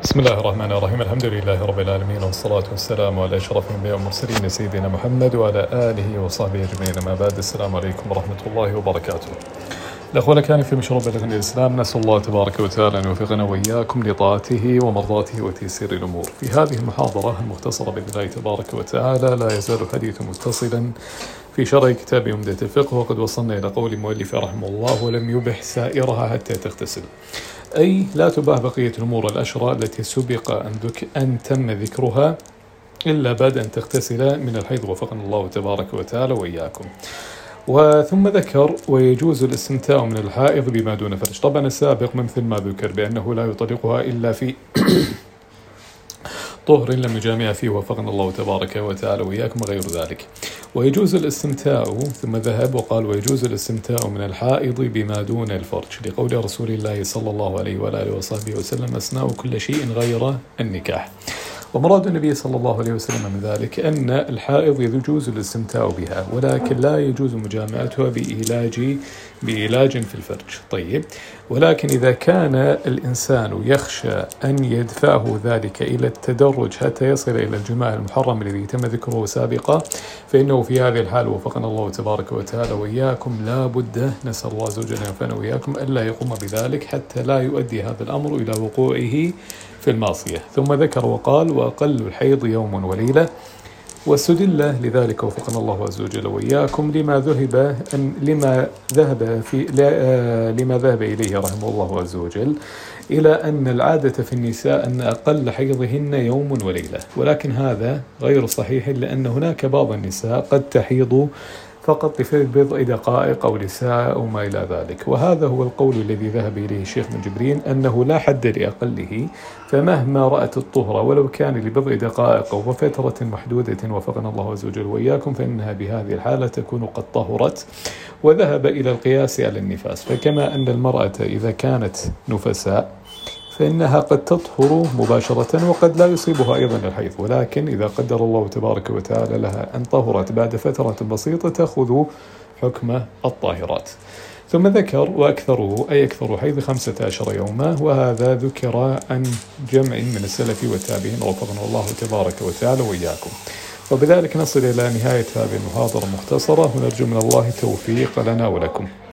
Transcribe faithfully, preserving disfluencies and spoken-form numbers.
بسم الله الرحمن الرحيم. الحمد لله رب العالمين، والصلاة والسلام على أشرف الأنبياء والمرسلين سيدنا محمد وعلى آله وصحبه أجمعين. ما بعد، السلام عليكم ورحمة الله وبركاته. الأخوة كان في مشروع بلغ الإسلام، نسأل الله تبارك وتعالى أن يوفقنا وإياكم لطاعته ومرضاته وتيسير الأمور. في هذه المحاضرة المختصرة بإذن الله تبارك وتعالى لا يزال الحديث متصلا في شرح كتاب عمدة الفقه، وقد وصلنا إلى قول المؤلف رحمه الله: ولم يبح سائرها حتى تغتسل، أي لا تباح بقية الأمور الأشرى التي سبق أن, أن تم ذكرها إلا بعد أن تغتسل من الحيض، وفقنا الله تبارك وتعالى وإياكم. وثم ذكر: ويجوز الاستمتاع من الحائض بما دون فرج. طبعا السابق مثل ما ذكر بأنه لا يطلقها إلا في طهر لم يجامع فيه، وفقنا الله تبارك وتعالى وإياكم، وغير ذلك. ويجوز الاستمتاع، ثم ذهب وقال: ويجوز الاستمتاع من الحائض بما دون الفرج، لقول رسول الله صلى الله عليه وآله وصحبه وسلم: أثناء كل شيء غير النكاح. ومراد النبي صلى الله عليه وسلم من ذلك أن الحائض يجوز الاستمتاع بها، ولكن لا يجوز مجامعتها بإيلاج بإيلاج في الفرج. طيب، ولكن إذا كان الإنسان يخشى أن يدفعه ذلك إلى التدرج حتى يصل إلى الجماع المحرم الذي تم ذكره سابقا، فإنه في هذه الحال، وفقنا الله تبارك وتعالى وإياكم، لا بد، نسأل الله عز وجل أن ينفعنا وإياكم، ألا يقوم بذلك حتى لا يؤدي هذا الأمر إلى وقوعه في المعصية. ثم ذكر وقال: وأقل الحيض يوم وليلة. واستدل لذلك، وفقنا الله عز وجل وإياكم، لما ذهب أن لما ذهب في لما ذهب إليه رحمه الله عز وجل، إلى أن العادة في النساء أن أقل حيضهن يوم وليلة، ولكن هذا غير صحيح، لأن هناك بعض النساء قد تحيض فقط لبضع دقائق أو لساعة أو ما إلى ذلك. وهذا هو القول الذي ذهب إليه الشيخ من جبرين، أنه لا حد لأقله، فمهما رأت الطهر ولو كان لبضع دقائق أو فترة محدودة، وفقنا الله عز وجل وإياكم، فإنها بهذه الحالة تكون قد طهرت. وذهب إلى القياس على النفاس، فكما أن المرأة إذا كانت نفساء فإنها قد تطهر مباشرة، وقد لا يصيبها أيضا الحيض، ولكن إذا قدر الله تبارك وتعالى لها أن طهرت بعد فترة بسيطة تأخذ حكم الطاهرات. ثم ذكر: وأكثره، أي أكثر حيض خمسة عشر يوما، وهذا ذكر عن جمع من السلف والتابعين، وفقنا الله تبارك وتعالى وإياكم. وبذلك نصل إلى نهاية هذه المحاضرة المختصرة، ونرجو من الله التوفيق لنا ولكم.